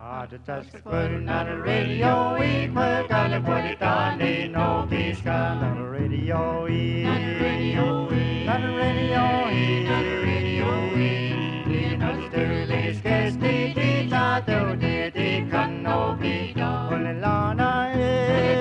the touch putting on the radio, we put on the body down, they know peace on the radio, on the radio, on the radio, on the radio, we know the early sketch, they thought they can no be done. Only Lana is,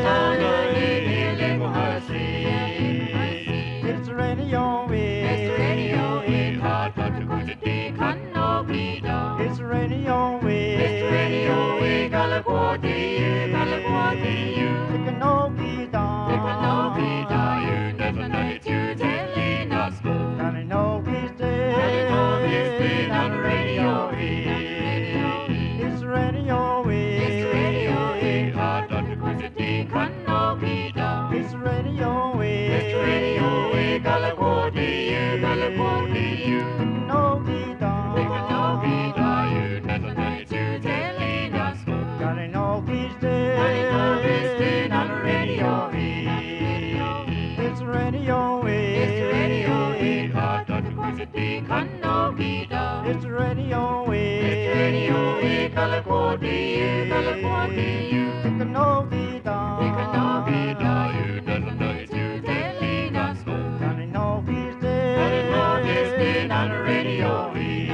it's the radio, it's the radio, it's hard but the good they can no be done. It's the radio, it's the radio, we gotta go to you, gotta go to you. It can no be done, it can no be done. You never know it, you telling us go. And I know he's dead, and I know he's dead on the radio. It's the radio, it's the radio, it's hard but the good they can no be done. It's the radio, it's the radio, we gotta go to you, gotta go to you. It can no be done, it can no be done. You never know it, you telling us go. And I know he's dead, and I know he's dead on the radio. It's the radio, it's the radio, it's hard but the good they can no be done. It's the radio, it's the radio, we gotta go to you, gotta go to you. It can no be done, it can no be done. You never know it, you telling us go. And I know he's dead, and I know he's dead on the radio.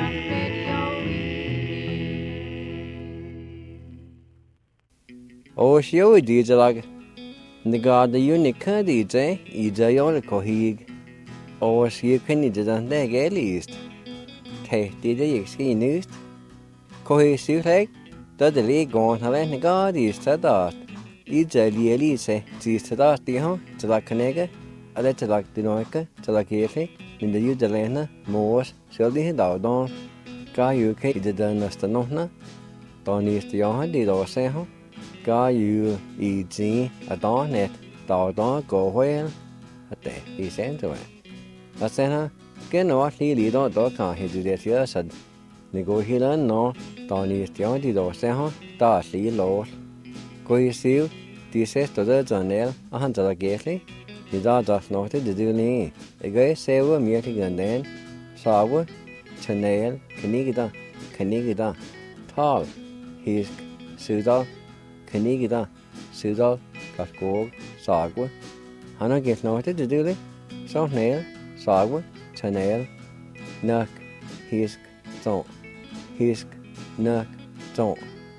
Oshio Dijalag, the God the Unica DJ, Ija Yolikohig, or she can eat it on the at least. Take the ski news. Cohesive leg, the league on Helen God is to dot. Ija Lielise, sees to dot the home, to like Canega, a letter like the Noica, to like Yeti, in the Udalena, Moors, Shelly Dowdon, Guy UK, the Dunastanohna, Donny is the Yohan, did or say home. Có you eat a dawn net, dawn go well at the he sent to it. A senna, get no really don't can he do that years at the go hill no, Donny is the only door seho, that's the law. Go you see, this is to the journal, 100 gately. The dog does not the doing. A guy say we're meeting and then, sour, channel, canigida, tall, he's Sudal. Canigida, Sudal, Kaskog, Sagwa. Hannah gets noted to do it. So nail, Sagwa, Channel, Nuck, Hisk, Don't. Hisk, Nuck, Don't.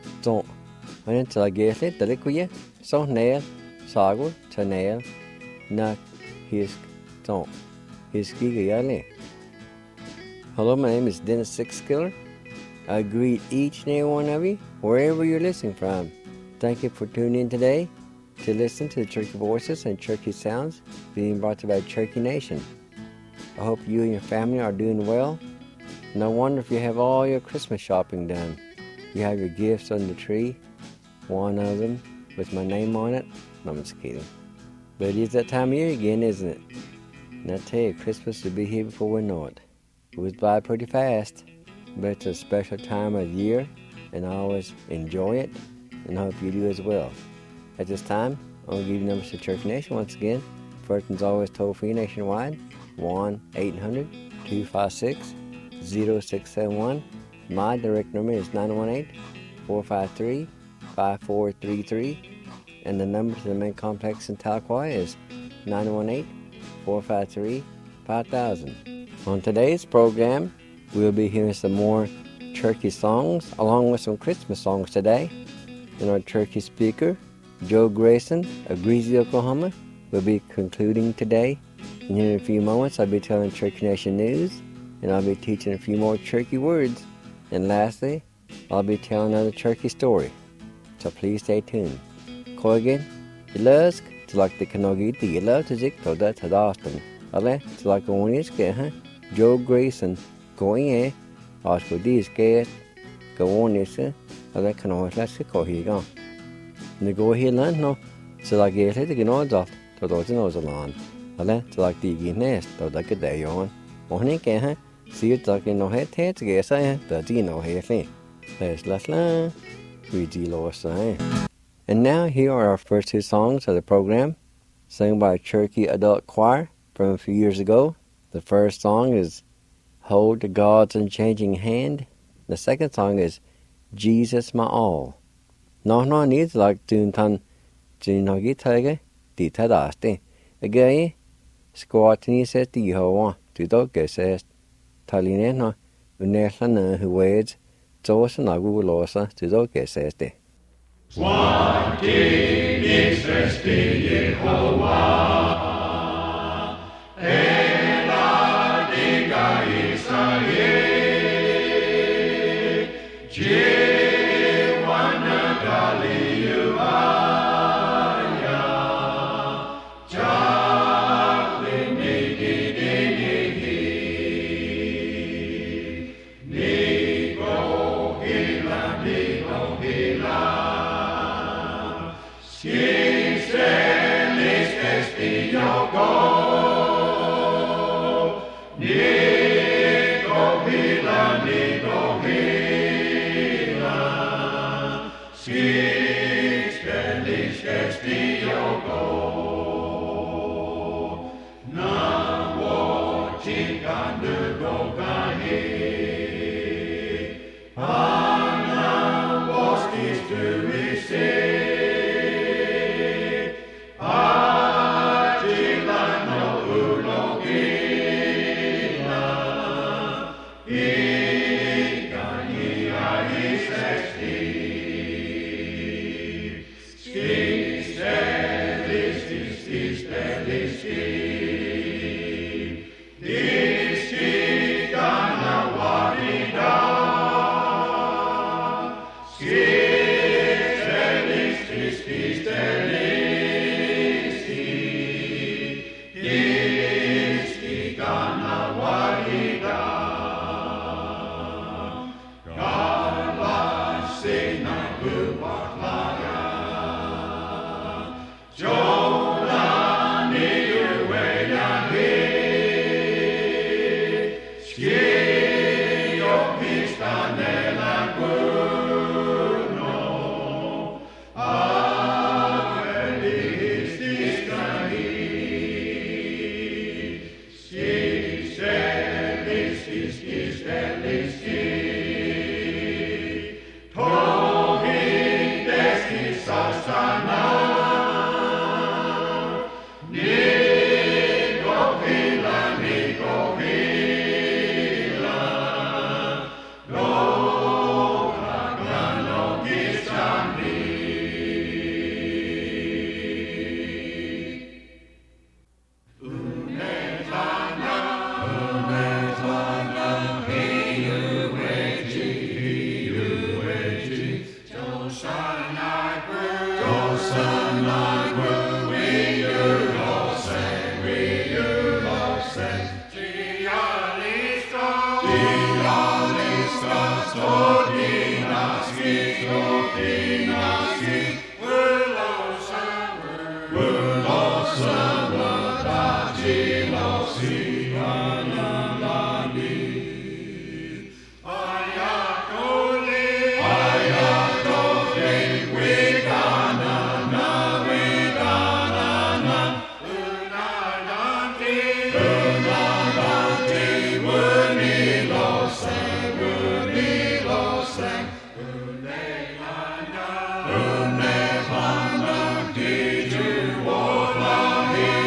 And until I get it, the liquid, so nail, Sagwa, Channel, Nuck, Hisk, Don't. Hiski Yale. Hello, my name is Dennis Sixskiller. I greet each and every one of you, wherever you're listening from. Thank you for tuning in today to listen to the Cherokee Voices and Cherokee Sounds being brought to you by Cherokee Nation. I hope you and your family are doing well, and I wonder if you have all your Christmas shopping done. You have your gifts on the tree, one of them with my name on it. No, I'm just kidding. But it is that time of year again, isn't it? And I tell you, Christmas will be here before we know it. It goes by pretty fast, but it's a special time of year, and I always enjoy it. And I hope you do as well. At this time, I'll give you numbers to Cherokee Nation once again. First one's always toll-free nationwide, 1-800-256-0671. My direct number is 918-453-5433. And the number to the main complex in Tahlequah is 918-453-5000. On today's program, we'll be hearing some more Cherokee songs, along with some Christmas songs today. And our Cherokee speaker, Joe Grayson of Greasy, Oklahoma, will be concluding today. And in a few moments, I'll be telling Cherokee Nation news, and I'll be teaching a few more Cherokee words. And lastly, I'll be telling another Cherokee story. So please stay tuned. Koigen, Ilask, to like the Kanogi, the Ila to Zik, to that to Austin. Ale, to like one is Joe Grayson, going a, ask for these get, go on is I can always let it go here. And the go here land no, so I get it again all that to those in those along. I let to like the nest, to like a day on. Only can see it like in no head to get say, the Dino here thing. There's Latla, we deal say. And now here are our first two songs of the program, sung by a Cherokee adult choir from a few years ago. The first song is Hold the God's Unchanging Hand. The second song is Jesus my all. No need like Duntan, Junagi Tiger, the Tadaste. A gay, squatting says the Hoa, to dog says, Talinena, Unerlana who wades, Jos and Agu Losa, to dog says de. Swanti Nixesti Yehovah, Ela Diga Israel, Jiwana Galilaya, Jacqueline Nigidinihi, Nigo Hila, Sincelis Espiogo, Nigo Hila, Sincelis Espiogo, Namo Chikanu Gogahi, Anna Vostis Tuisi, Unne panna di tu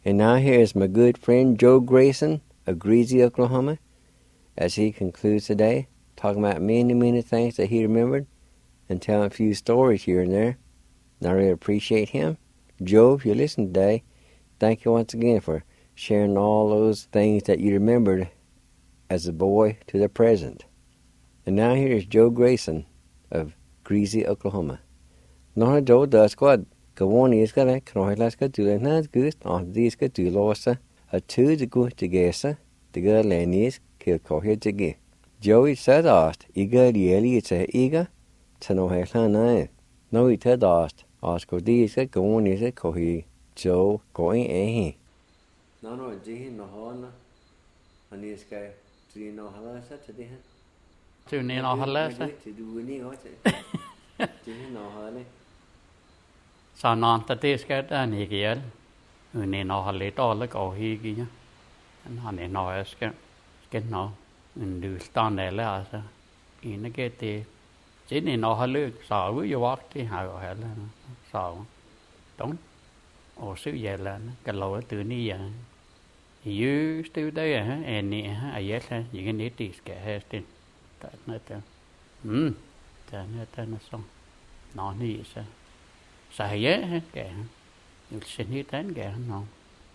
And now here is my good friend Joe Grayson of Greasy, Oklahoma, as he concludes today, talking about many, many things that he remembered and telling a few stories here and there. And I really appreciate him. Joe, if you listen today, thank you once again for sharing all those things that you remembered as a boy to the present. And now here is Joe Grayson of Greasy, Oklahoma. Nó Joe does quad. Go on, is gonna can let's go to the not good on these go to losa a two to go together. The girl Lenny's kill cohe to get. Joey said asked, eager really it's a eager to know her son. No, he said asked go these go on is a cohe Joe going eh. No, Jay no horn and this guy do you know how that's today? Do you know how that's to do any what? Do you know how they? Sao non ta tes cái đó này kia, người này nó lấy to lấy cầu hi kia nhá, nó này nó cái nó, mình được stand này là sao, cái nó cái thì chỉ này nó lấy sao với vô thì hà gọi là sao, đúng, ở xứ vậy là cái lỗ từ ní vậy, dưới từ đây hả, em nè hả, ai vậy sao, những cái này thì cái hết tiền, cái nó tên, cái nó tên nó xong, nó như vậy sao. Xài dễ hết kẻ xin hết đến kẻ nó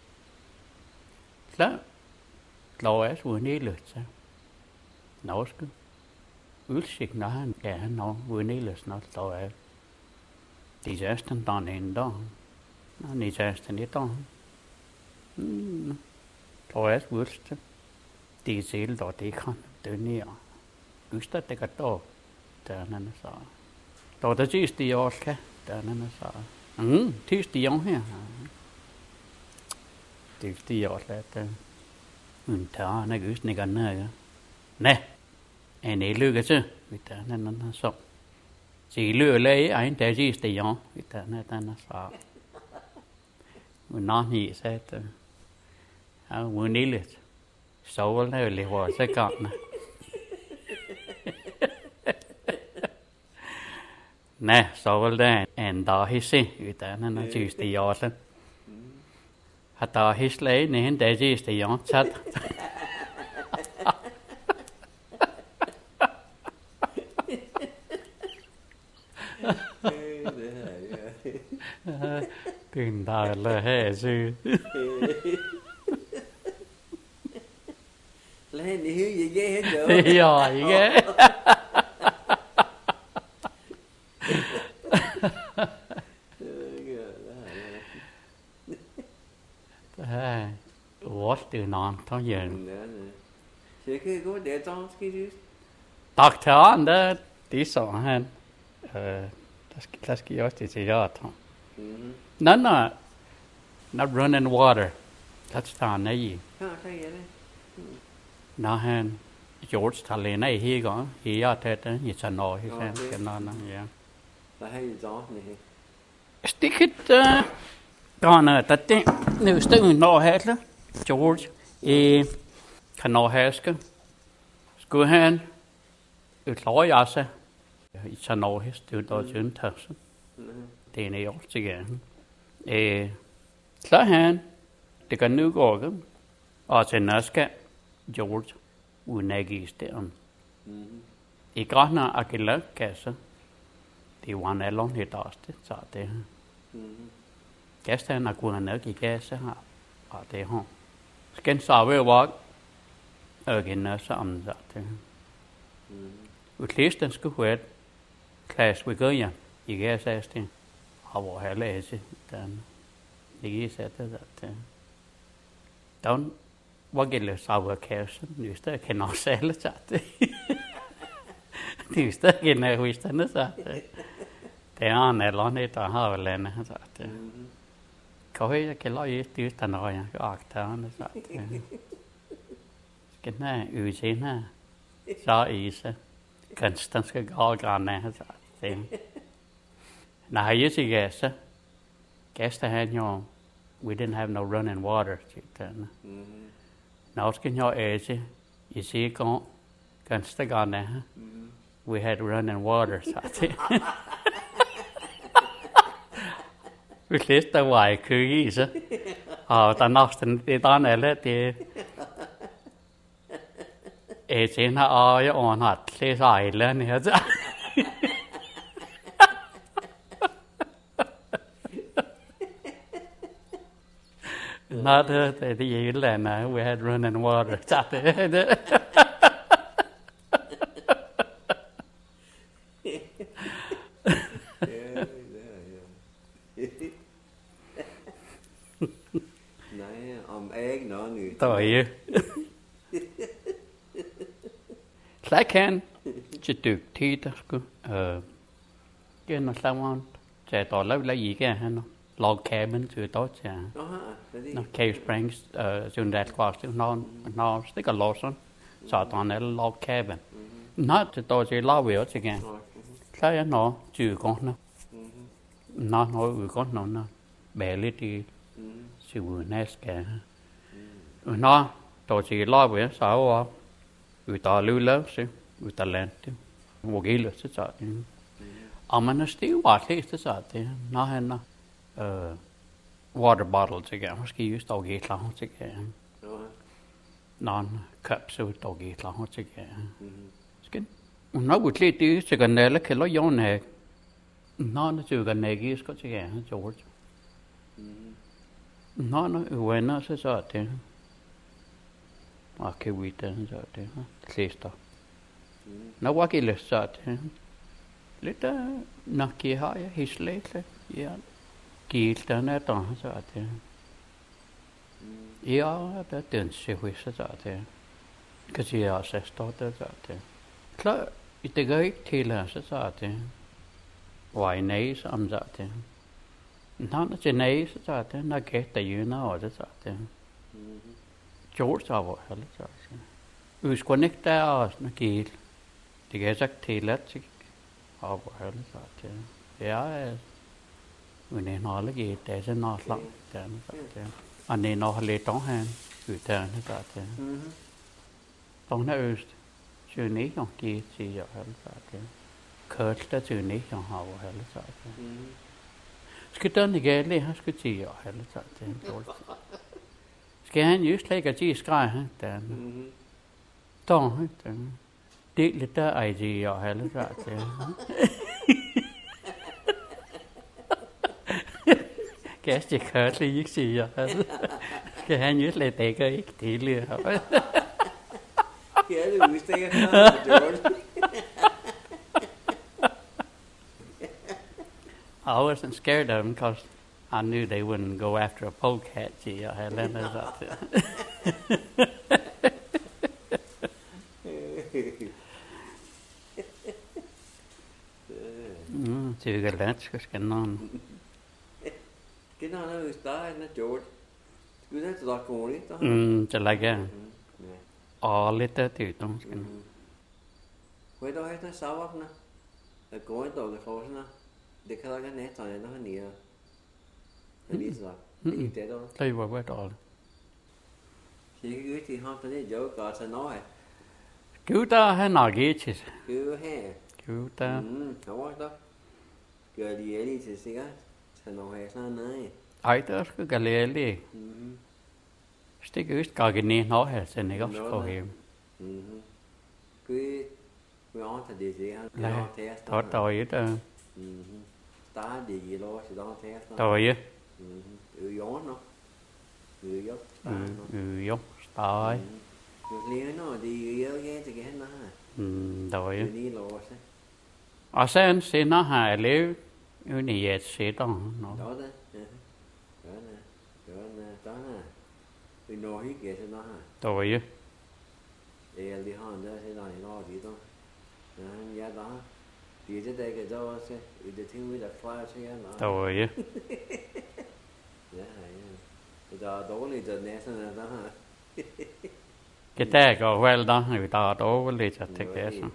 đó lôi vừa ní lượt sao nó cứ ướt xịt nó kẻ nó vừa ní lượt nó lôi disaster toàn nên đó nó disaster này đó lôi vừa tí gì đó tí con từ nè ướt tất cả to cho nên nó sợ to tới chỉ tí ở cái đó nó sợ thiếu tiếng ha thiếu tiếng là tên mình thở nó cứ này gần này nè anh ấy lừa cái chứ vì thế nên nó sợ chỉ lừa lấy anh để gì tiếng vì thế nên nó sợ mình nói gì sẽ từ muốn đi lừa xấu là lừa vào sẽ cọt nè nè, sau đó anh đã hết xin, người ta nó chỉ là yếu lắm. Hắn đã hết lấy nên để chỉ là yếu chắc. Tiền ta là hết chứ. Lấy đi hiếu gì ghê hết rồi. Thì rồi ghê. What từ non thôi giờ. Thế cái có để trong cái gì? Tắc thở đó tí sợ hơn. Let's get yours to see that. Not running water. That's thằng này gì? Nó hơn. George thằng này hi có hi ở thế đó như sao nói hi xem cái nó vậy. Là hay gió này. Stick it còn tại nếu stick nó hết đó. George kan nå häska skulle han utlåja sig så nå häst ut och junt här det är ju också igen så han det kan nu gå och sen näska George unägiste I granna akilla kassa det var en lång hitaste så det kassa na kunna ki kassa ha det har Sken sawe walk again some that. With least and school wet class we go ya. You guess asking how hell is it then the said that don't what get the sour cash you still cannot sell it at you still can we stand it at they are a long it to have len that có cái loại tiêu tàn rồi cái ạc thằng nó sao cái này gì nè sao ý sao constant cái gạo nè sao thế này gì cái gas ta hay nhau we didn't have no running water chị tên nó cái nhau ấy chứ you see con constant gạo nè we had running water sao thế With this the why cứ gì sao ta naften ti ta nele ti. Sen har jag ordnat det sejlen her. Not the Irland, we had running water. Nej, om æg nå nu. Tøje. Slik kan til dygtig, der skulle gennem sammen til at lave ikke han log cabin til at til når Cave Springs sådan der kvarst når stikker Lawson så der er log cabin not til at til lave også igen så jeg når til godt når godt når bæle de sivu næske når der til lave så var uta lula se uta lente vogile så så man er stiv var det så det når han water bottles again måske just dog et lang til igen non cups ud dog et lang til igen skin når vi klædt det til ganelle kan lade Jon have når til ganelle skal til igen George når venner så det okay vi den så det klister når var det lidt så det lidt nok har jeg hislet ja Gildan er der så det. Ja, det den ser så det. Kan sige også står der så det. Klar, det går ikke til så det. Why nej som så det. Når det nej så det, når get det jo når det så det. George har heller så det. Husk ikke der også når gil. Det kan sagt til at sig. Har heller så det. Ja, men det har ikke det så nok langt der det. Og det når lidt dog han uddannede det. Dog er øst. Sønne og givet til jeg heller det. Kørt der sønne og har heller det. Skal den ikke lige han skal til jeg heller det. Skal han just lægge til skræg han der. Dog det lidt der ej til jeg heller det. Gæste kørt lige ikke siger. Kan han jo slet ikke til det. Ja, det udstikker George. I wasn't scared of them because I knew they wouldn't go after a polecat. I had let us out there. Tycker lätt ska skanna. Cái nào nó tới nó chuột. Cứ thế tụi con đi đó. Cho lại cái. Lite till dem ska. Quay đó hết nó sáu ấp nè. Rồi coi tụi cái khối nè. Để cái cái nét này nó nhiều. Nó đi rồi. Đi thế đó. Đây var đó. Chỉ cái thì họ tới chỗ có sao nói. Cứu ta hay nào ghê chứ? Cứu he. Cứu ta. Không đó. Giờ đi thì sẽ sao nói sao này. Ai đó cứ cái lề đi. Stick ut gagni nå her sen jeg også hjem. Cứ on ta đi gì ha. Đó tôi đó. Ta đi gì lo thì đó thế. Tôi. Gió nó. Gió. Gió. Tôi. Liền nó đi gió ghé thì cái nó. Tôi. Đi lo thế. Og så nó har levet uden i et sæt đó. Đó nè. Vì nó hít kìa sẽ nó hả? Tôi. Thì đi hòn ra sẽ nói nó gì đó. Giá đó. Thì trên đây cái đó sẽ để thiên với đặt file sẽ nó. Tôi. Dạ hay. Bây giờ đổ lên giờ nè xem đó hả? Cái tag có vel đó người ta đổ lên cho thế cái sao?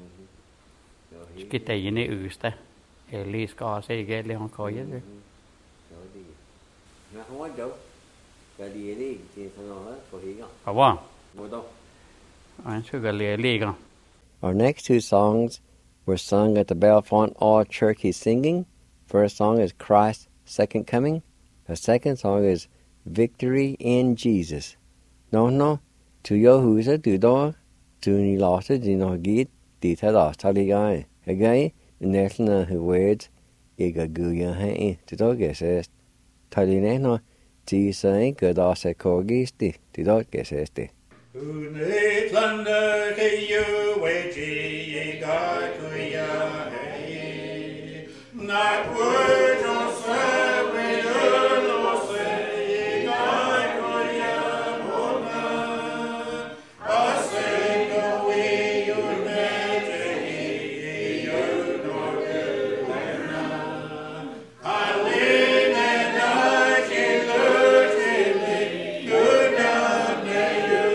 Cái tay này ướt Eli ska se cái leon coi chứ. Rồi đi. Nó không có đâu. Cái gì đi thì thằng nó có hiểu không? Không. Ngồi đâu? Anh chưa cái Eli không? Our next two songs were sung at the Bellefonte All Church He's Singing. First song is Christ's Second Coming. The second song is victory in Jesus. No, to your huset du dag, to ni late din git dit hada taligai. Again, national word ega guya hai to dog est. Talineno ti sai gada se kogisti to dog est. Unetlander ke you weji ga kuya hey. Not word or say we no say ga kuya mona. I say go we you neji you no na. I live and I can learn good down you.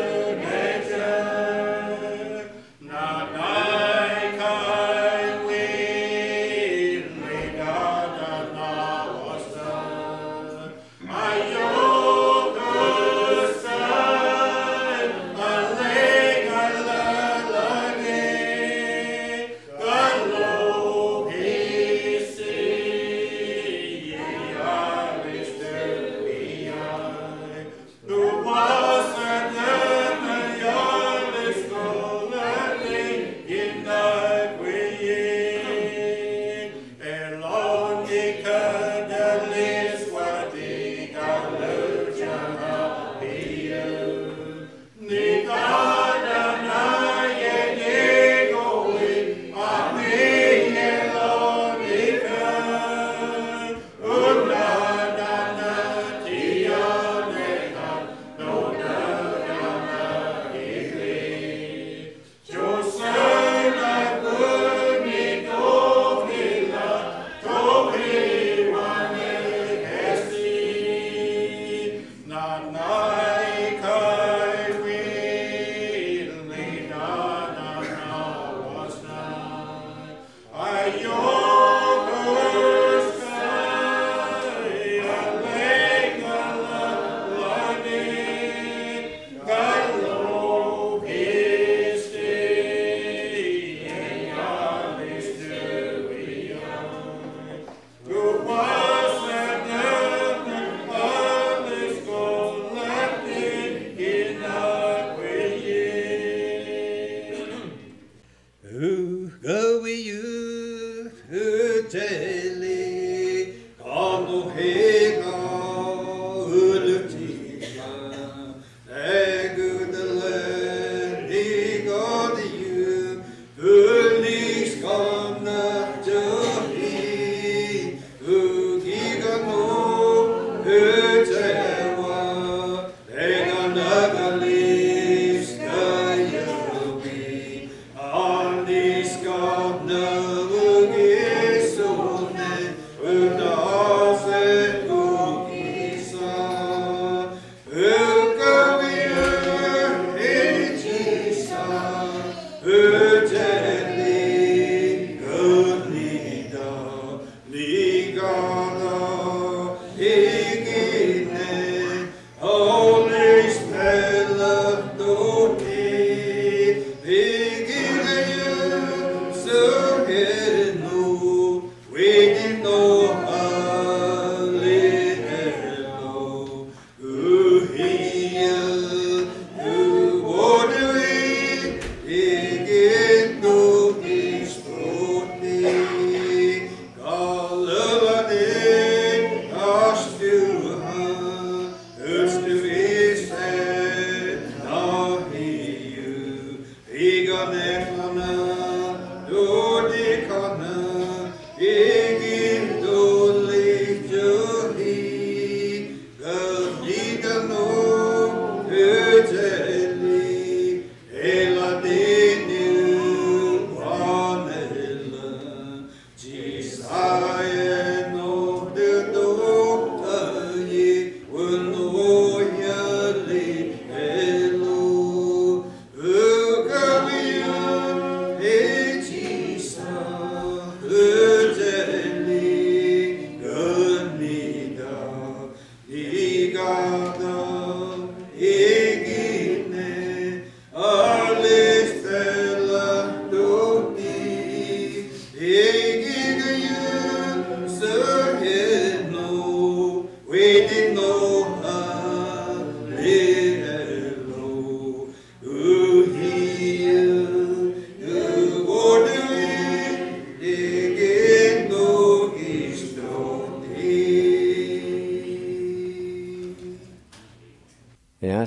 Egen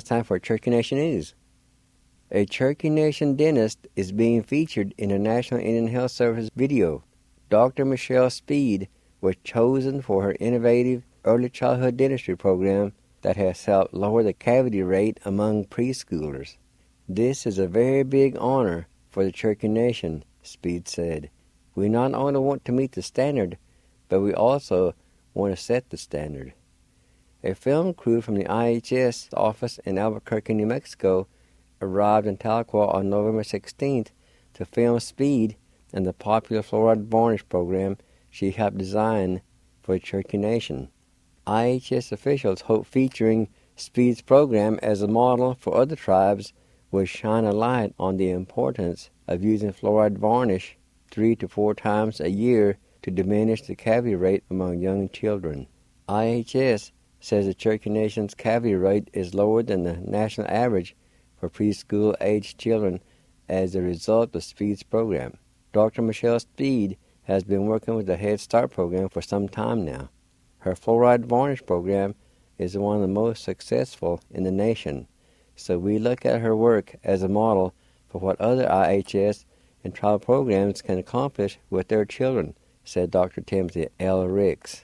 time for Cherokee Nation News. A Cherokee Nation dentist is being featured in a National Indian Health Service video. Dr. Michelle Speed was chosen for her innovative early childhood dentistry program that has helped lower the cavity rate among preschoolers. This is a very big honor for the Cherokee Nation, Speed said. We not only want to meet the standard, but we also want to set the standard. A film crew from the IHS office in Albuquerque, New Mexico, arrived in Tahlequah on November 16th to film Speed and the popular fluoride varnish program she helped design for the Cherokee Nation. IHS officials hope featuring Speed's program as a model for other tribes will shine a light on the importance of using fluoride varnish 3 to 4 times a year to diminish the cavity rate among young children. IHS says the Cherokee Nation's cavity rate is lower than the national average for preschool-aged children as a result of Speed's program. Dr. Michelle Speed has been working with the Head Start program for some time now. Her fluoride varnish program is one of the most successful in the nation, so we look at her work as a model for what other IHS and tribal programs can accomplish with their children, said Dr. Timothy L. Ricks,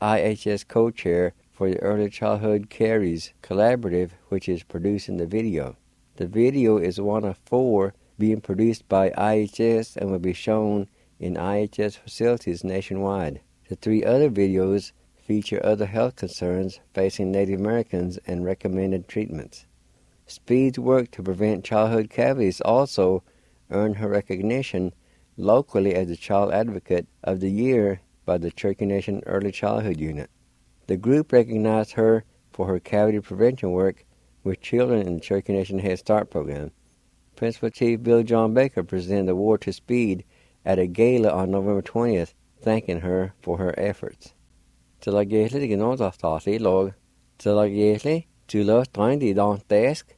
IHS co-chair for the Early Childhood Caries Collaborative, which is producing the video. The video is one of 4 being produced by IHS and will be shown in IHS facilities nationwide. The 3 other videos feature other health concerns facing Native Americans and recommended treatments. Speed's work to prevent childhood cavities also earned her recognition locally as the Child Advocate of the Year by the Cherokee Nation Early Childhood Unit. The group recognized her for her cavity prevention work with children in the Cherokee Nation Head Start program. Principal Chief Bill John Baker presented the award to Speed at a gala on November 20th, thanking her for her efforts. Tilagéli de gnós aftáí log, tilagéli tú los daindí don desk,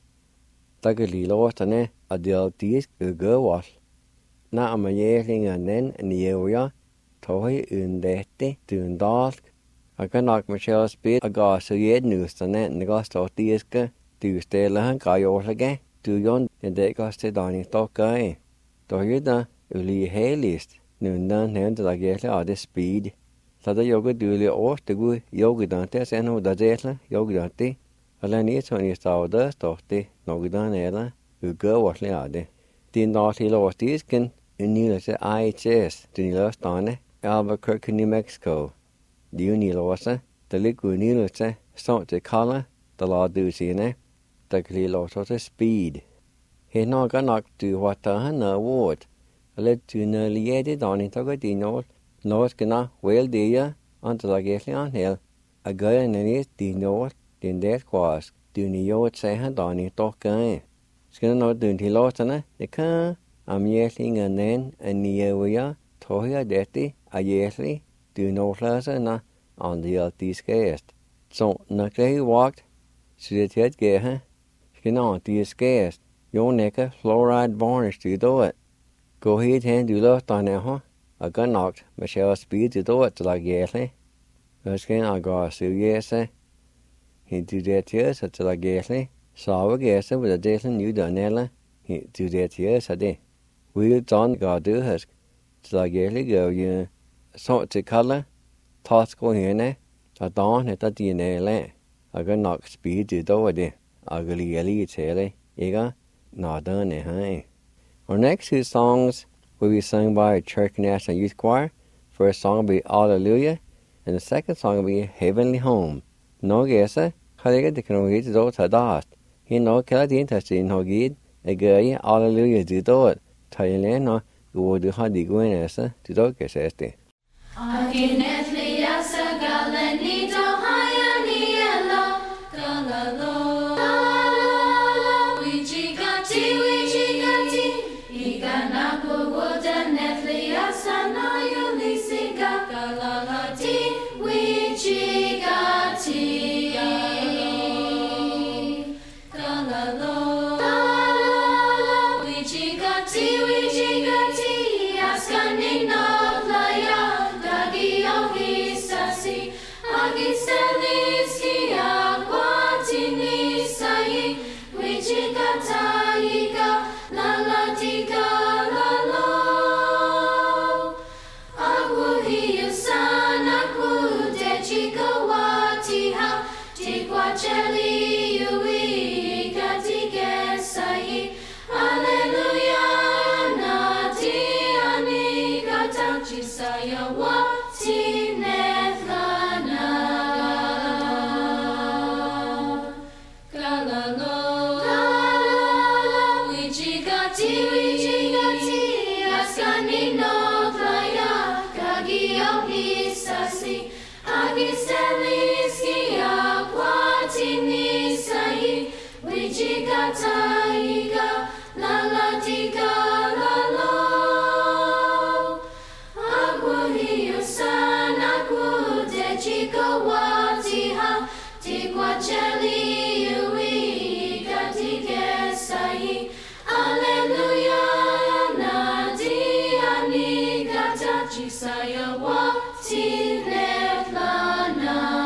tagalí lóstane a dial dísk ugawal. Na am yéling a nen níoja, tohi undéti dún dalk, a ganach Michelle Speed a gásu yed nústane nagastó díska, tú stélahan gájólage, tú yon den dégaste dáning tókai. Tóhida uli hélist, nundan hen tilagéli a de Speed. Tada yoga dúli óstagu yoga dante senho da déla yoga dante. Ala níos stáda stóchti nógadan éla ugawal ade. Dín náti lóstískin unílasa IHS dúnílastáne Albuquerque, New Mexico. Dúnílasa daligu unílasa stónti kala da lá dúsíne da glí lósota Speed. Hé ná ganach dú watahan na wód. Ala dú na liedi dáni taga dínol Nós gna wel dia ant la gesli anhel a gaya nanis di nós din des quas duni yot sehan dani tokai skina no dun ti lotana de ka am yesling anen aniya toya deti a yesli du no flasa na on the altiskeest so na klei walked sudet geha skina on the skeest yo neka fluoride varnish to do it go ahead hand do lot on ho a ganach Michelle Speed to do it to la gēli. Văsken a gāsu gēse. He do that years at la gēli. Sawa gēse with a deathling new danella. He do that years a day. We'll don ga do husk. To la gēli go you. So to color. Toss go hene. A don at a DNA le. A ganach Speed to do it. A galieli tele. Ega. Na done hai. Our next 2 songs will be sung by a Cherokee National Youth Choir. First song will be Hallelujah, and the second song will be Heavenly Home. No gesa, khaliga diknogi do tadat. He no kala din tastin hogid, a gay Hallelujah do it. Thailand no go do hadi guenesa to do geseste. Aginetli asa galeni do hayani elo galalo. cheli yui katika sahi. Hallelujah na ti ani katachi saya wati nethlana. Kalalo wichigati askani no tlaya kagio hisasi agiseliski akwati nisai wichigata iga lalatiga lalo aguhiyo sana kude chiko watiha tikwa cheli yui katika sahi. Hallelujah na diani katachi saya wati nethlana.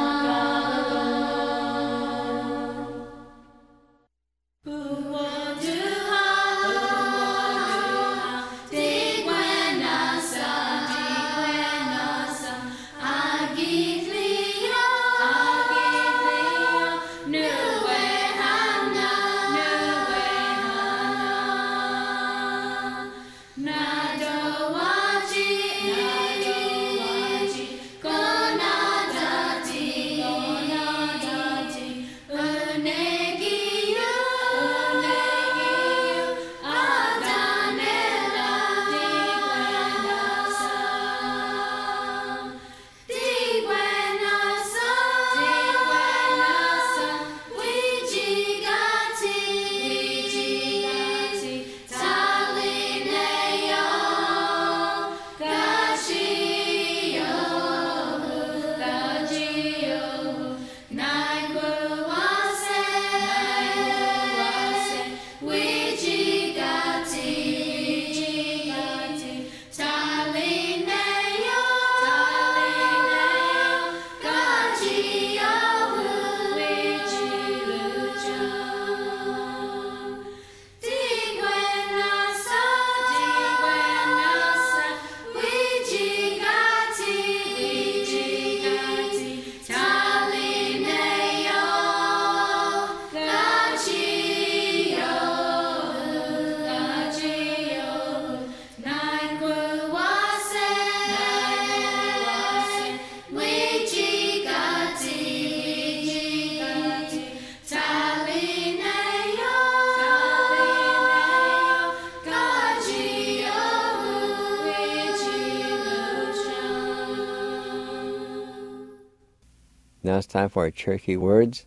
Now it's time for our Cherokee words.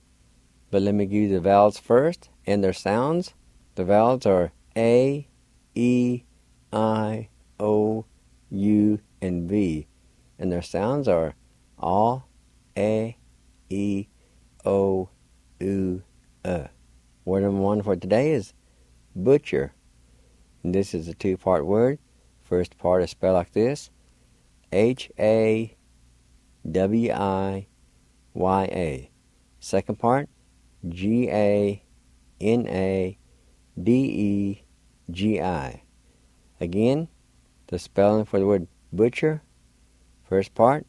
But let me give you the vowels first and their sounds. The vowels are A, E, I, O, U, and V. And their sounds are A, E, O, U, Word number one for today is butcher. And this is a two-part word. First part is spelled like this: H-A-W-I-Y-A. Second part, G-A-N-A-D-E-G-I. Again, the spelling for the word butcher. First part,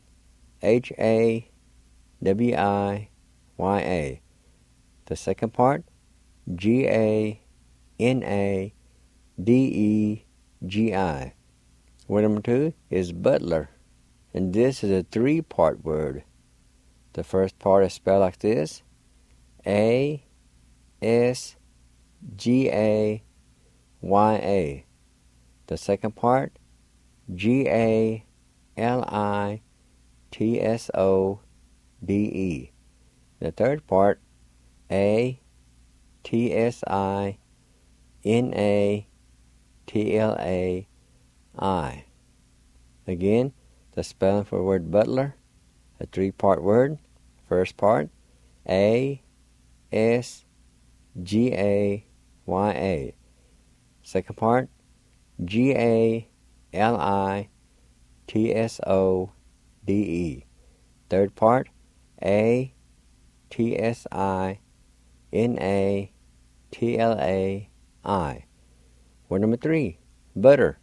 H-A-W-I-Y-A. The second part, G-A-N-A-D-E-G-I. Word number two is butler. And this is a three-part word. The first part is spelled like this: A-S-G-A-Y-A. The second part, G-A-L-I-T-S-O-D-E. The third part, A-T-S-I-N-A-T-L-A-I. Again, the spelling for the word butler, a three-part word. First part, A-S-G-A-Y-A. Second part, G-A-L-I-T-S-O-D-E. Third part, A-T-S-I-N-A-T-L-A-I. Word number three, butter.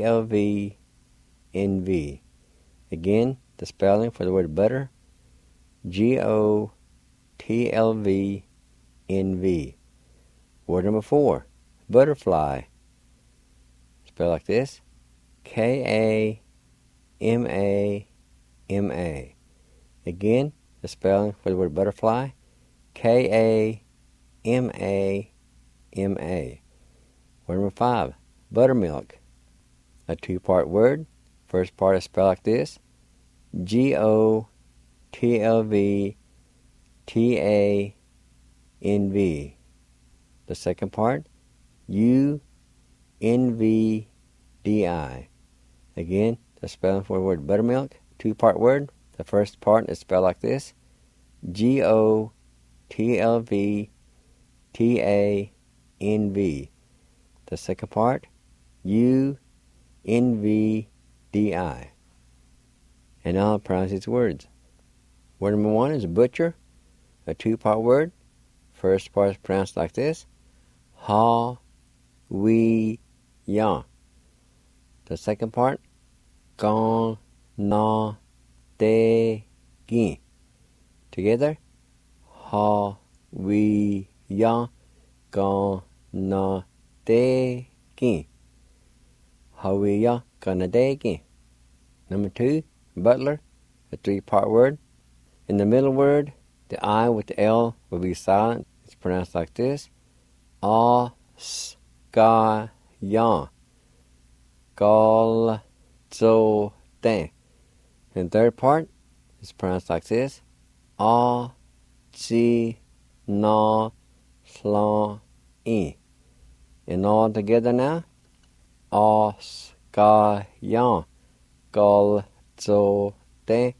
G-O-T-L-V-N-V. Again, the spelling for the word butter, G-O-T-L-V-N-V. Word number 4, butterfly. Spell like this, K-A-M-A-M-A. Again, the spelling for the word butterfly, K-A-M-A-M-A. Word number 5, buttermilk. A 2-part word. First part is spelled like this, G-O-T-L-V-T-A-N-V. The second part, U-N-V-D-I. Again, the spelling for the word buttermilk, 2-part word. The first part is spelled like this, G-O-T-L-V-T-A-N-V. The second part, U-N-V-D-I. And now I'll pronounce these words. Word number 1 is butcher, a 2-part word. First part is pronounced like this, Ha-we-ya. The second part, Ga-na-de-gi. Together, Ha-we-ya, Ga-na-de-gi. Ha-we-ya, Ga-na-de-gi. Number 2, butler, a 3-part word. In the middle word, the I with the L will be silent. It's pronounced like this, A-s-ga-ya, Gal-zo-de. And the third part is pronounced like this, A-chi-na-sla-i. And all together now, A-s-ga-ya, Gal-zo-de,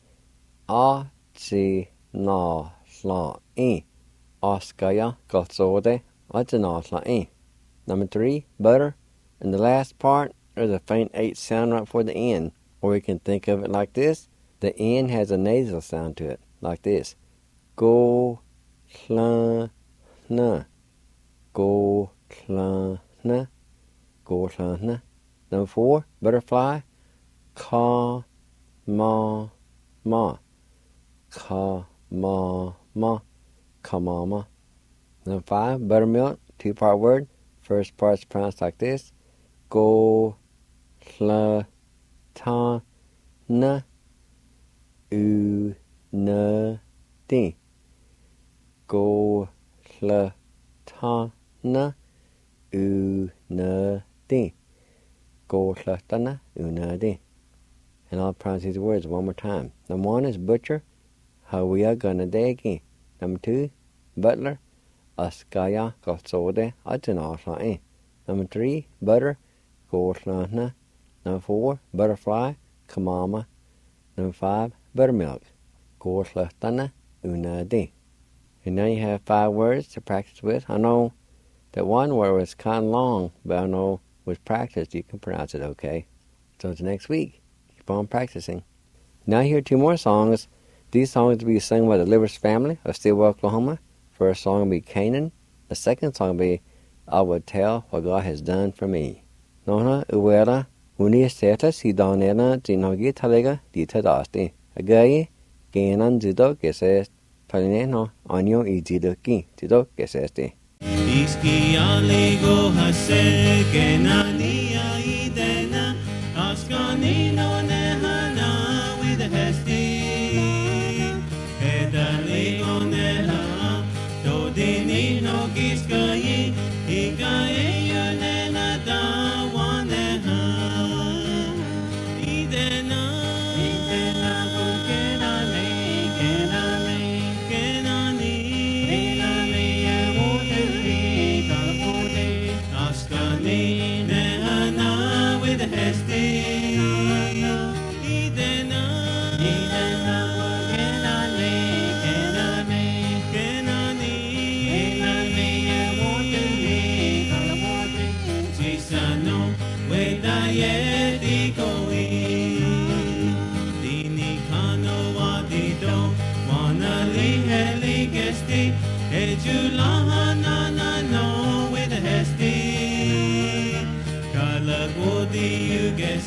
A-chi-na-sla-i. Oskaya, Gotsode, Ajanasla. Number 3, butter. And the last part, there's a faint H sound right before the N. Or we can think of it like this. The N has a nasal sound to it, like this. Go, sla, na. Go, sla, na. Go, sla, na. Number 4, butterfly. Ka, ma, ma. Ka, ma, ma. Kamama. Number 5, buttermilk, 2-part word. First part is pronounced like this, Go, sla, ta, na, u, na, di. Go, sla, ta, na, u, na, di. Go, sla, ta, na, u, na, di. And I'll pronounce these words one more time. Number 1 is butcher, Hawiya Ganadegi. Number 2, butler, Askaya Gotsode Ajanasla. Number 3, butter, Goslana. Number 4, butterfly, Kamama. Number 5, buttermilk, Goslatana Unadi. And now you have 5 words to practice with. I know that one word was kind of long, but I know with practice you can pronounce it okay. So until next week, keep on practicing. Now you hear 2 more songs. These songs will be sung by the Livers family of Stillwell, Oklahoma. First song will be Canaan. The second song will be I Will Tell What God Has Done For Me. Nona uwera uni seta si donera dinogi talega di tadasti. Agaye genan zido geses palineno anyo izidoki zido gesesti. Iski aligo hase genania idena askanino nehana with the hesti. No giskayi, ikaye yunena da waneha. Idena kenani, kenani yamuteli kalpute. Askani nehana with hesti. Idena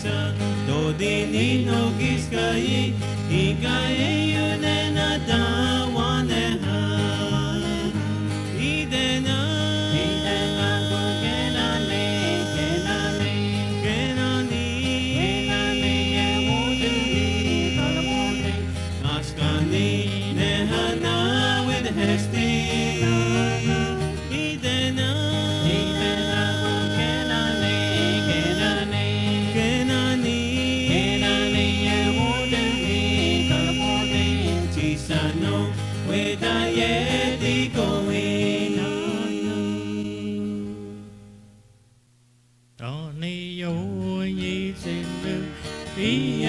Dodini no giskayi, ikaye yunena da.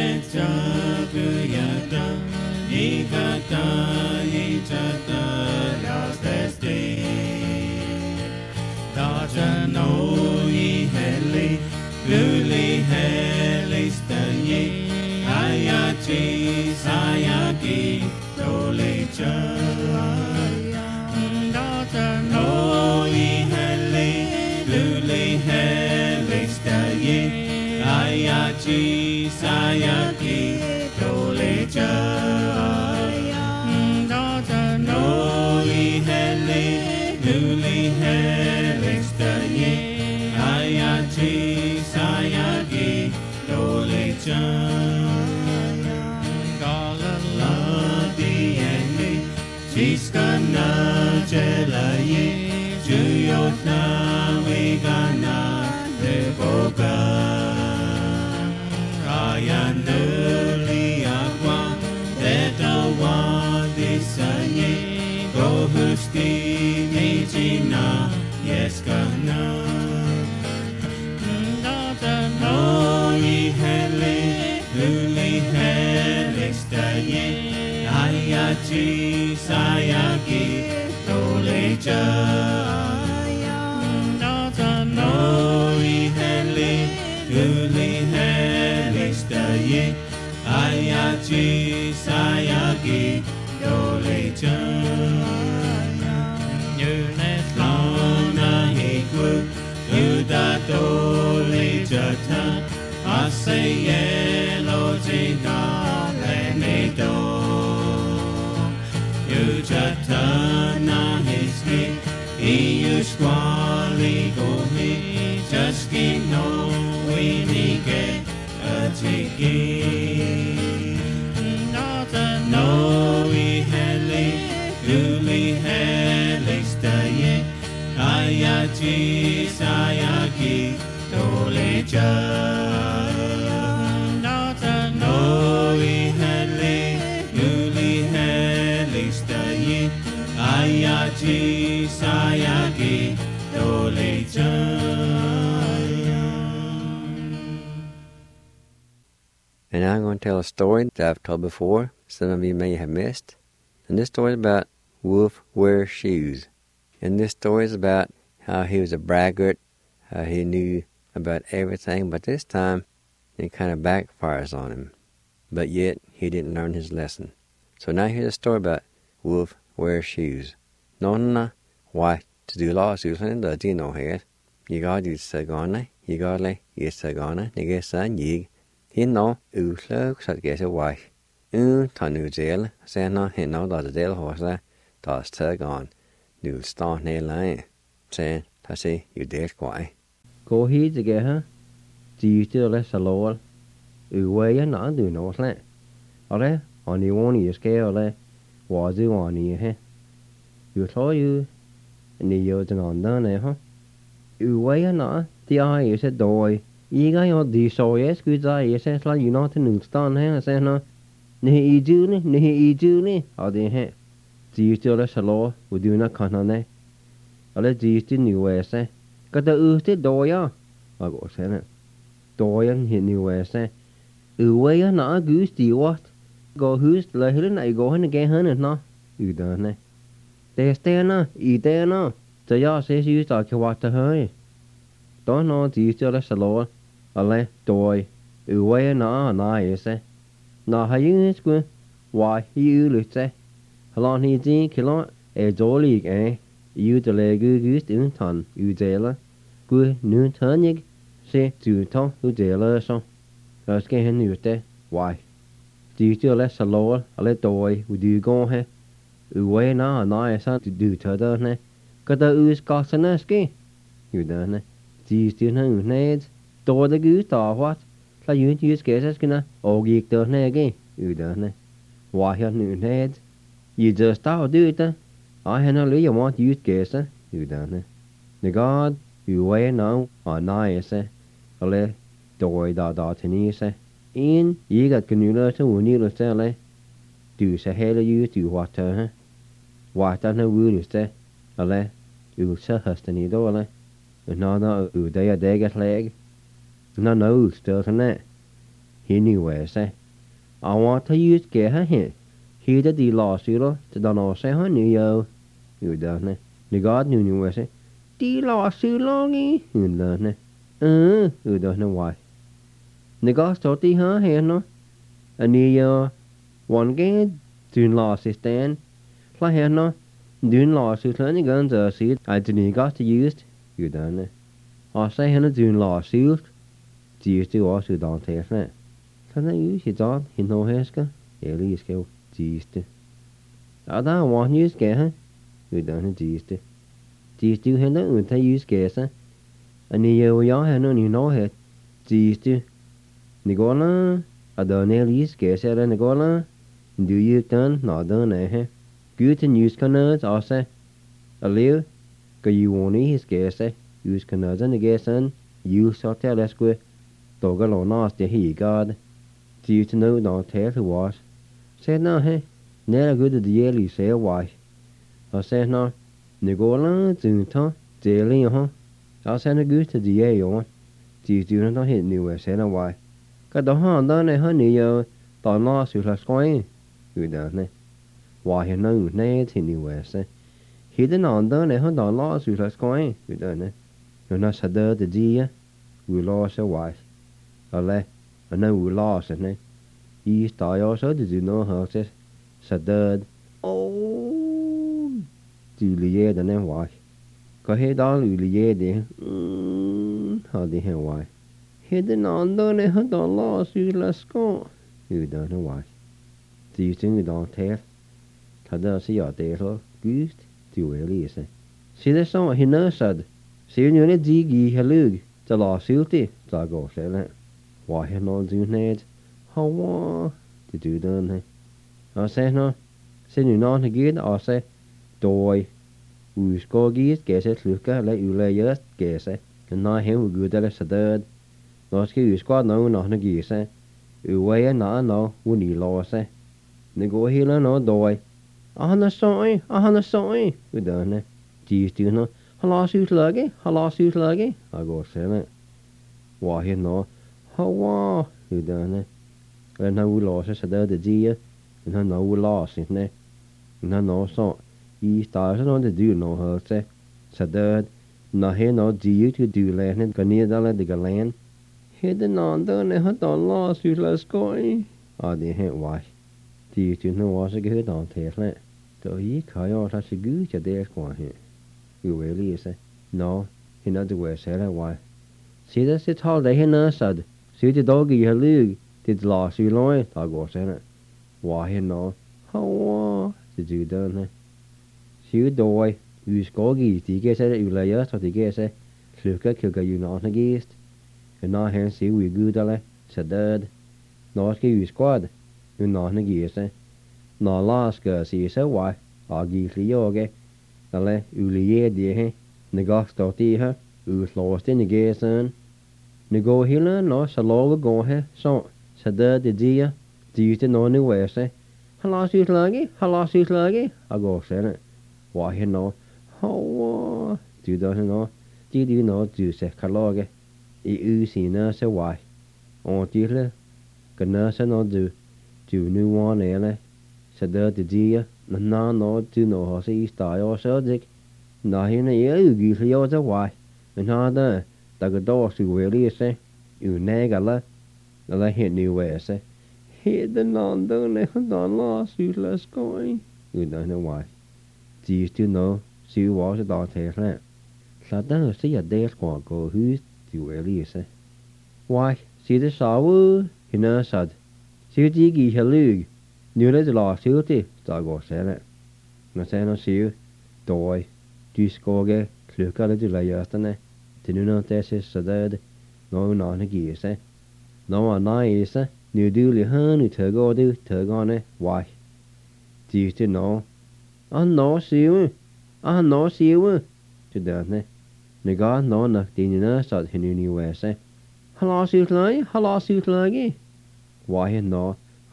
kuyata ikata ichata lastesti data no iheli luli heli staye ayachi sayaki tolecha data no iheli luli heli staye ayachi sayaki tolecha data no iheli luli heli staye ayachi sayaki tolecha galala diye chiskana chelaye juyotna vegana devoga ayanuli agwa detawa disaye gohusti nijina yeskana data no ihele luli hele staye ayachi sayaki tolecha data no ihele luli hele staye ayachi sayaki tolecha Yunetana hikwu yuda tolecha ta asaye lojina lenedo Yujatana hiski iyushkwali gohi Jaski no winike atiki Nata no iheli luli heli staye ayachi sayaki tolecha Nata no iheli luli heli staye ayachi sayaki tolecha And I'm going to tell a story that I've told before, some of you may have missed. And this story is about Wolf Wears Shoes. And this story is about how he was a braggart, how he knew about everything, but this time it kind of backfires on him. But yet he didn't learn his lesson. So now here's a story about Wolf Wears Shoes. Nonna, why, to do law susan the dino head. You got you sagana, you got le, you sagana, you get son yig. He no, slug, such guess a wife. Tanu jail, say no, he no, the jail horse there, toss tug on. You'll start near line. Say, I say, you dare quiet. Go here to get her. Do you still less a lower? Way and not do no slant. Or on the one you scale, was you on you, You told you, and the years and on done, huh? Way and not, the eye is a doy. You got your D so yes, good eye, says like you not to new stand here, say no. Nehe Julie, or the head. Do you still less a lower? Would you not con on there? Or let you still new way, say. Got the oosted doya. I go say it. Doyan hit new way, say. Way and not goose, do you what? Go who's the hill I go in again, honey, no? You done it. They stay no, eat there no. The yaw says you start to watch the hurry. Don't know, do you still less a lower? Or let doy. Way and not, you say. Now, how you is why you look say? How long he think, kilon, a jolly, You the leg goose in ton, you jailer. Good noon turnig, say to ton, who jailer so. Let's get him new day. Why? Do you still less a lower, a little boy, would you go here? Away now, and I son to do to the ne. Got the ooze cost an ski. You done it. Do you still know nades? Door the goose or what? Like you use guesses gonna or geek the naggy. You done it. Why your new nades? You just start do it. I had no you want use guesses. You done it. The God, you way now, or nice, ole, doy da tenise. In, you got canula to unil sell, do say hell you to water, What I know will you say, ole, you sell hustan idole, another day a day get leg. No, still to net. He knew where say, I want to use get her here. He the lawsuit to don't say her new yo. You done it. The God knew you was it. The lawsuit longy. You done it. You don't know why. The God started the her here no. And the one game doing lawsuit stand. Like here no. Doing lawsuit learning guns are seed. I didn't got to use. You done it. I say henne doing lawsuit. Do you still also don't take it? Can I use it on? He know heska. Eli skill. Giste. I don't want you to get her. You done it, Giste. Giste, henne unta use gesa. And you young henne you know it. Giste. Nicola. I don't know use gesa, Nicola. Do you done? Not done, eh? Good and use canards, I say. A live. Go you want his gesa. Use canards and the gesa. You sort of let's go. Dog alone asked the he God. Do you to know not tell who was? Said no, hey. Never good at the yearly say why. I said no. Nicola, Zunta, daily, I said a good to the year on. Do you do not hit new way, said why. Got the hand done a honey, yo. Don't lost you last coin. You done it. Why he know, nay, he knew where, say. He did not done a hundred lost you last coin. You done it. You're not so dirty, dear. We lost a wife. I know we lost it, He started also to do no houses. Så død. Julie den er vej. Gå helt all Julie det. Har det her vej. Heden andre har der lås Julie skå. Udan er vej. De synger der til. Kan der se jeg det så gust. Du er lige. Se det så hende sad. Se jo не digi halug. Der lås ud det. Der går selv. Hvor han når du ned. Hawa. Det du den her. Og sagde nå, se nu når han givet og sagde, døj, uskår givet, gæse slukker, eller ulægget, gæse, men når han var gud eller så død, når skal uskår nå, når han givet sig, uvæger når, hun i lov sig, det går hele nå, døj, og han er søj, udønne, de styrer, han lader udlægge, og går selv, hvor han nå, hawa, udønne, og han udlåser så død det diger, men han når lost it, ne? Men han når så i starten når det dyr når hørt så død når han når dyr til dyrlægen går ned der det går land heden andre ne har der lost ut lad skøj og det her vej de til nu også ikke hørt om det så I kan jo så sig gud til det går her jo vel I så nå hende du er selv vej se det sit hold det hende sad se det dog I har lyg det lost i løg der går selv hvor han når hawa det du done siu døj uskågi de kan sætte ulæger så de kan sætte slukker kigger jo når han gist og når han siu i gud eller så død når skal uskåd jo når han gist når lasker sig så vej og give lige eller ulæger det her når står det her uslås den gæsen når går hele når så lov går her så død det der de er nå nu er så han lader udlægge og går selv hvor han når hawa du der nå de nå du så kan lage i usine så vej og de kan så når du nu var eller så der det der når du nå har så i start og så det når han er udgivet jo så vej men har der kan dog så vel så unægala eller helt nu er så heden andre ne har der lost ut lad skøj udan er vej de still know se was der til så der siger det skal gå hus du er lige så why se det så hende sad se de gi halug nu det lost ut det der går selv når så når se døj du skal klukker det du lader stande det nu når det så der når han giver sig når nej så nu du han nu tøger ne why de still know nå siu til der ne Negar nå nok din så hende nu er så han lader udlægge why han nå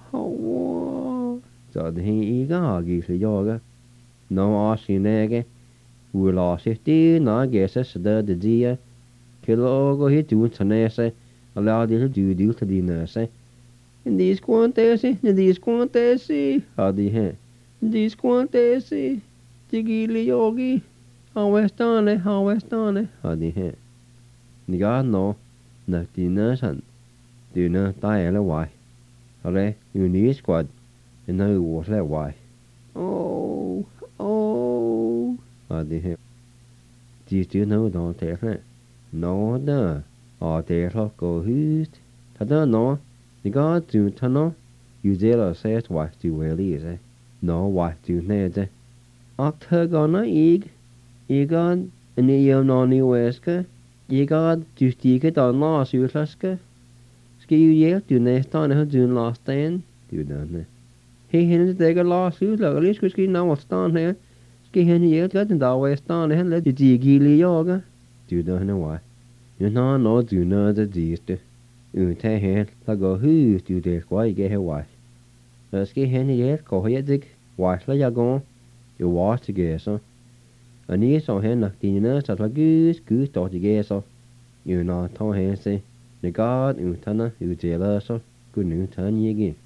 så det ikke har givet yoga nå også nægge lader sig det når gæse så der det der kilo gå hit du til næse og lader det du til din næse Disquantesi, hadi he. Disquantesi, tigili yogi, hawestane, hadi he. Niga no, naktina san, dina taele wai. Hale, uni squad, and no was that why. Oh, hadi he. Distu no don't take it. No, da, te go hust. Tada no. The God do tunnel, you zero says what do really is eh? No, what do ned. Octagona egad, and the no new wesker, egad, do stick it on loss you lasker. Ski you yet do nest on her do last stand, do done. He hinted they got lost you like at least ski now what's down here. Ski hen yet got and always down and let the gilly yoga. Do done why. You know, no, do not the deest. Te hen la go hu tu de kwa ge he wa. Ski hen ye ko he dik wa la ya go. You wa to ge so. Ani so hen na ti na sa la gus to ge so. You na to hen se. The God tana je la so. Ku nu tan ye ge.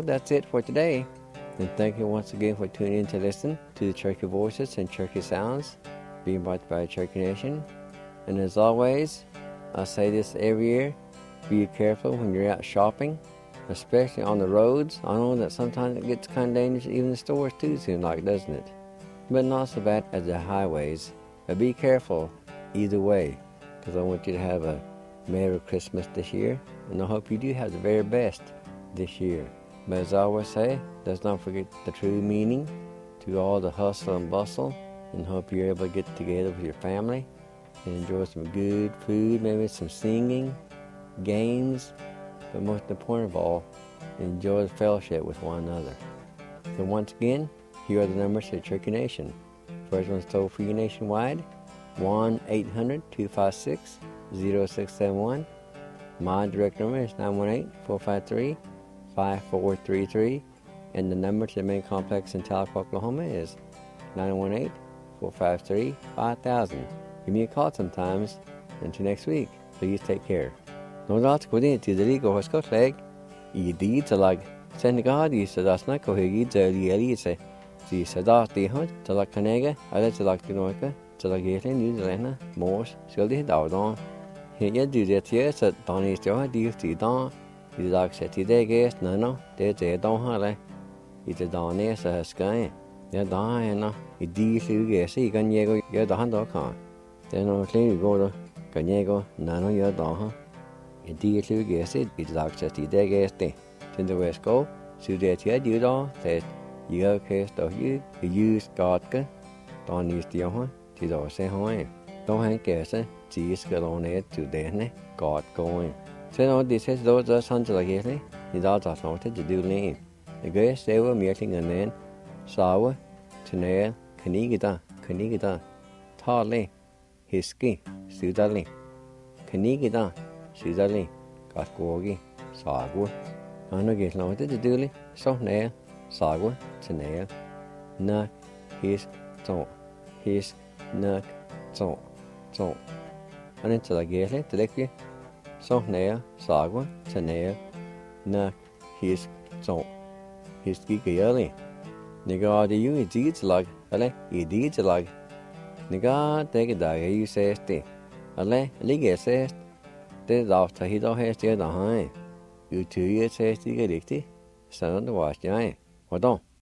that's it for today. And thank you once again for tuning in to listen to the Cherokee Voices and Cherokee Sounds being brought by Cherokee Nation. And as always, I say this every year, be careful when you're out shopping, especially on the roads. I know that sometimes it gets kind of dangerous, even the stores too, seems like, doesn't it? But not so bad as the highways. But be careful either way, because I want you to have a Merry Christmas this year, and I hope you do have the very best this year. But as I always say, let's not forget the true meaning to all the hustle and bustle, and hope you're able to get together with your family and enjoy some good food, maybe some singing, games, but most important of all, enjoy the fellowship with one another. So once again, here are the numbers to the Cherokee Nation. First one's toll free nationwide, 1-800-256-0671. My direct number is 918-453-5433. And the number to the main complex in Tahlequah, Oklahoma is 918-453-5000. Give me a call sometimes. Until next week, please take care. No doubt go in to the legal horse leg. You did to like send the God, you said that's not go here, you say. Sie sadat die hunt, til la kanega, alle til la knoika, til la gete New Zealand, mors, skal de dagdan. Her du det her, så dan is jo de til dan. I dag sæt i det gæst, no, det er dan her. I det dan er så skal. Ja dan er i de sluge, så I kan jeg jo da han da kan. Det er no klin går da. Kan jeg gå, no jeg da her. I de sluge, så I dag sæt i det gæst. Til det west go, så det her du da, det you case to you use God don't use the one to do say home. Don't hang guess Jesus got on it to then God going. So no this is those are sons like it. He does not to do name. The guys they were meeting and then sour to nail Kanigita Tarley Hiski Sudali Kanigita Sudali got gogi Sagu. I know get no to do so nail Sagwa to nail, knock his top, his knock top. And until I get it, the so nail, sagwa to nail, knock his top, his gigi early. Nigga, the you deeds like, ale, you deeds like. Nigga, take a dog, you say, ale, ligger says, there's after he don't have to the high. You 2 years says, you get it, son of the wash, giant. Hold on.